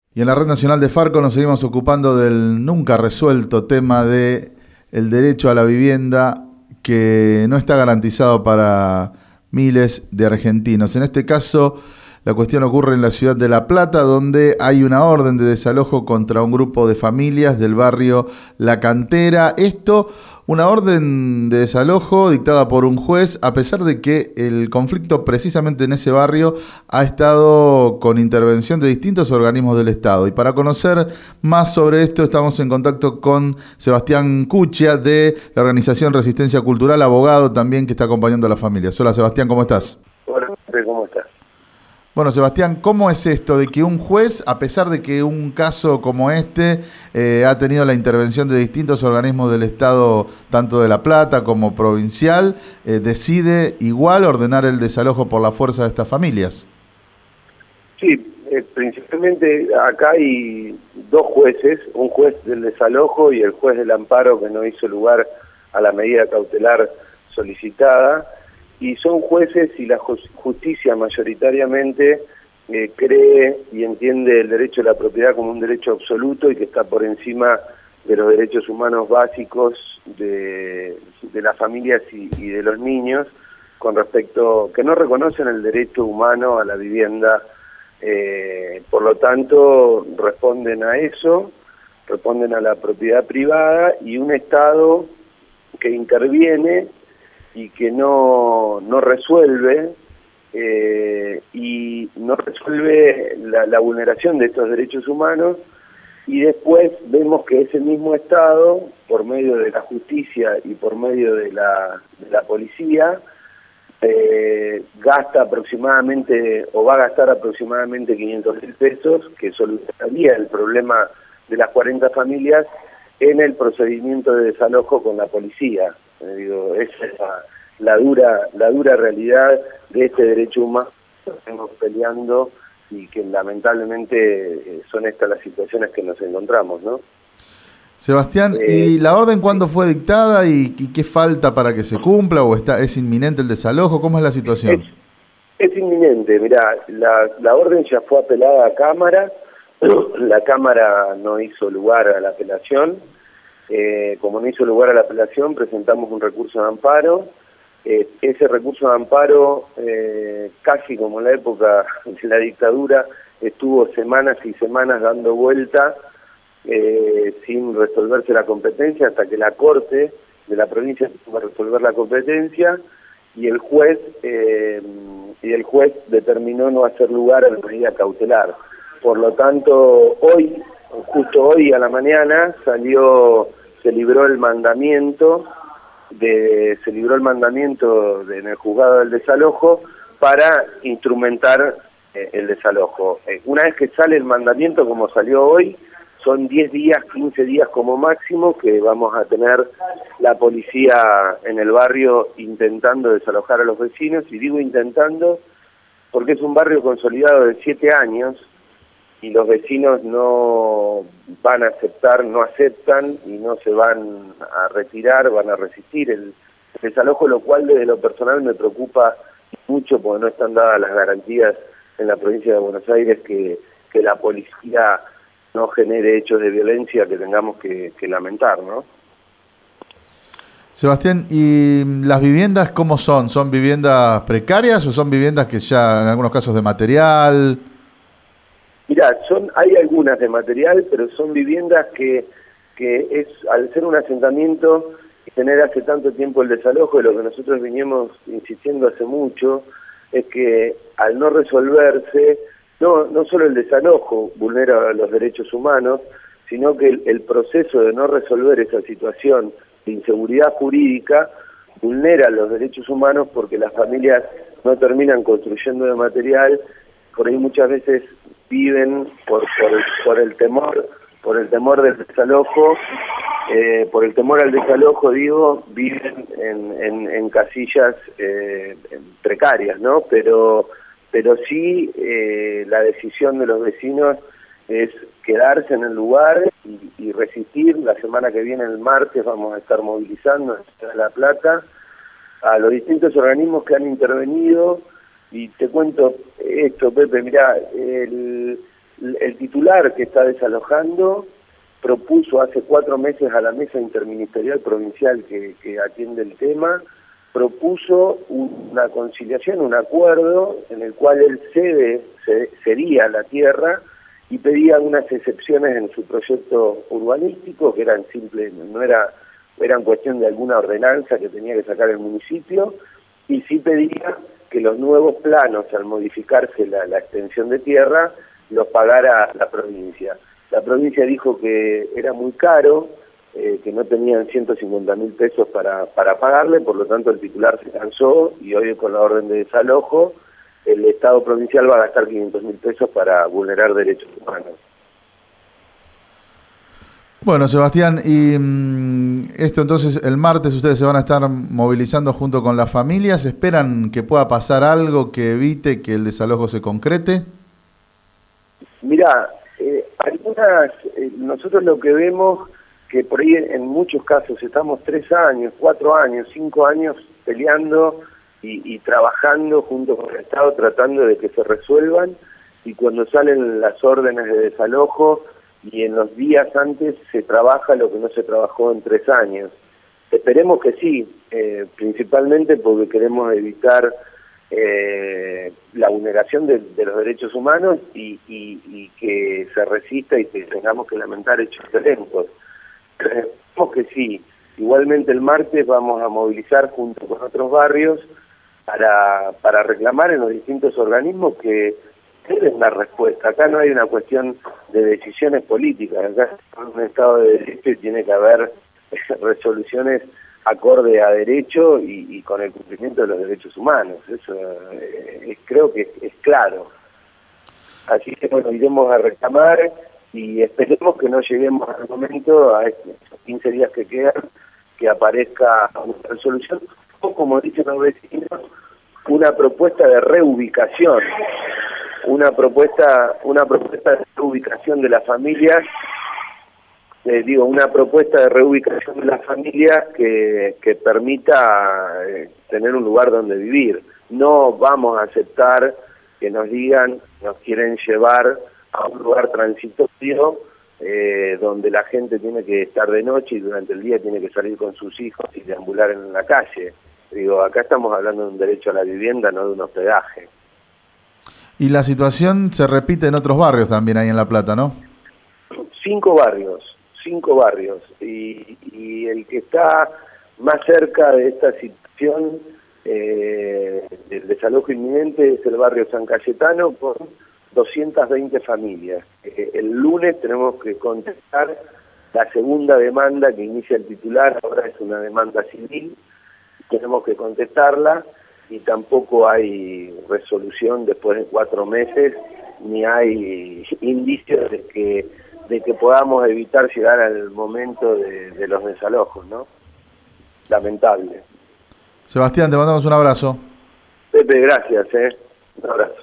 Y en la Red Nacional de Farco nos seguimos ocupando del nunca resuelto tema de el derecho a la vivienda que no está garantizado para miles de argentinos. En este caso, la cuestión ocurre en la ciudad de La Plata, donde hay una orden de desalojo contra un grupo de familias del barrio La Cantera. Una orden de desalojo dictada por un juez, a pesar de que el conflicto precisamente en ese barrio ha estado con intervención de distintos organismos del Estado. Y para conocer más sobre esto estamos en contacto con Sebastián Cuccia de la organización Resistencia Cultural, abogado también que está acompañando a las familias. Hola Sebastián, ¿cómo estás? Hola, ¿cómo estás? Bueno, Sebastián, ¿cómo es esto de que un juez, a pesar de que un caso como este ha tenido la intervención de distintos organismos del Estado, tanto de La Plata como provincial, decide igual ordenar el desalojo por la fuerza de estas familias? Sí, principalmente acá hay dos jueces, un juez del desalojo y el juez del amparo que no hizo lugar a la medida cautelar solicitada. Y son jueces y la justicia mayoritariamente cree y entiende el derecho a la propiedad como un derecho absoluto y que está por encima de los derechos humanos básicos de las familias y de los niños, con respecto que no reconocen el derecho humano a la vivienda. Por lo tanto, responden a eso, responden a la propiedad privada y un Estado que interviene y que no resuelve y no resuelve la vulneración de estos derechos humanos, y después vemos que ese mismo Estado, por medio de la justicia y por medio de la policía, gasta aproximadamente, o va a gastar aproximadamente 500.000 pesos, que solucionaría el problema de las 40 familias en el procedimiento de desalojo con la policía. Esa es la dura realidad de este derecho humano que estamos peleando y que lamentablemente son estas las situaciones que nos encontramos, ¿no? Sebastián, ¿y la orden cuándo fue dictada y qué falta para que se cumpla o es inminente el desalojo? ¿Cómo es la situación? Es inminente, mirá, la orden ya fue apelada a Cámara, la Cámara no hizo lugar a la apelación. Como no hizo lugar a la apelación, presentamos un recurso de amparo. Ese recurso de amparo, casi como en la época de la dictadura, estuvo semanas y semanas dando vuelta sin resolverse la competencia, hasta que la Corte de la provincia tuvo que resolver la competencia y el juez determinó no hacer lugar a la medida cautelar. Por lo tanto, justo hoy a la mañana se libró el mandamiento en el juzgado del desalojo para instrumentar el desalojo. Una vez que sale el mandamiento, como salió hoy, son 10 días, 15 días como máximo que vamos a tener la policía en el barrio intentando desalojar a los vecinos, y digo intentando porque es un barrio consolidado de 7 años, y los vecinos no van a aceptar, no aceptan y no se van a retirar, van a resistir el desalojo, lo cual desde lo personal me preocupa mucho porque no están dadas las garantías en la provincia de Buenos Aires que la policía no genere hechos de violencia que tengamos que lamentar, ¿no? Sebastián, ¿y las viviendas cómo son? ¿Son viviendas precarias o son viviendas que ya en algunos casos de material? Mirá, hay algunas de material, pero son viviendas que al ser un asentamiento y tener hace tanto tiempo el desalojo, de lo que nosotros veníamos insistiendo hace mucho, es que al no resolverse, no solo el desalojo vulnera los derechos humanos, sino que el proceso de no resolver esa situación de inseguridad jurídica vulnera los derechos humanos, porque las familias no terminan construyendo de material. Por ahí muchas veces viven por el temor del desalojo, por el temor al desalojo, viven en casillas precarias, ¿no? Pero sí, la decisión de los vecinos es quedarse en el lugar y resistir. La semana que viene, el martes, vamos a estar movilizando en La Plata a los distintos organismos que han intervenido. Y te cuento esto, Pepe, mirá, el titular que está desalojando propuso hace 4 meses a la mesa interministerial provincial que atiende el tema, propuso una conciliación, un acuerdo en el cual él cedía la tierra y pedía unas excepciones en su proyecto urbanístico que eran simples, eran cuestión de alguna ordenanza que tenía que sacar el municipio, y sí pedía que los nuevos planos, al modificarse la extensión de tierra, los pagara la provincia. La provincia dijo que era muy caro, que no tenían 150.000 pesos para pagarle, por lo tanto el titular se cansó y hoy con la orden de desalojo el Estado provincial va a gastar 500.000 pesos para vulnerar derechos humanos. Bueno, Sebastián, y esto entonces el martes ustedes se van a estar movilizando junto con las familias. ¿Esperan que pueda pasar algo que evite que el desalojo se concrete? Mirá, nosotros lo que vemos que por ahí en muchos casos estamos 3 años, 4 años, 5 años peleando y trabajando junto con el Estado tratando de que se resuelvan, y cuando salen las órdenes de desalojo y en los días antes se trabaja lo que no se trabajó en 3 años. Esperemos que sí, principalmente porque queremos evitar la vulneración de los derechos humanos y que se resista y que tengamos que lamentar hechos violentos. Esperemos que sí. Igualmente el martes vamos a movilizar junto con otros barrios para reclamar en los distintos organismos que den una respuesta. Acá no hay una cuestión de decisiones políticas, acá es un Estado de Derecho y tiene que haber resoluciones acorde a derecho y con el cumplimiento de los derechos humanos. Eso creo que es claro. Así que bueno, iremos a reclamar y esperemos que no lleguemos al momento, a estos 15 días que quedan, que aparezca una resolución, o como dicen los vecinos, una propuesta de reubicación, una propuesta de reubicación de las familias, una propuesta de reubicación de las familias que permita tener un lugar donde vivir. No vamos a aceptar que nos digan, nos quieren llevar a un lugar transitorio donde la gente tiene que estar de noche y durante el día tiene que salir con sus hijos y deambular en la calle. Acá estamos hablando de un derecho a la vivienda, no de un hospedaje. Y la situación se repite en otros barrios también ahí en La Plata, ¿no? 5 barrios, y el que está más cerca de esta situación del desalojo inminente es el barrio San Cayetano, con 220 familias. El lunes tenemos que contestar la segunda demanda que inicia el titular, ahora es una demanda civil, tenemos que contestarla y tampoco hay resolución después de 4 meses, ni hay indicios de que podamos evitar llegar al momento de los desalojos, ¿no? Lamentable. Sebastián, te mandamos un abrazo. Pepe, gracias, un abrazo.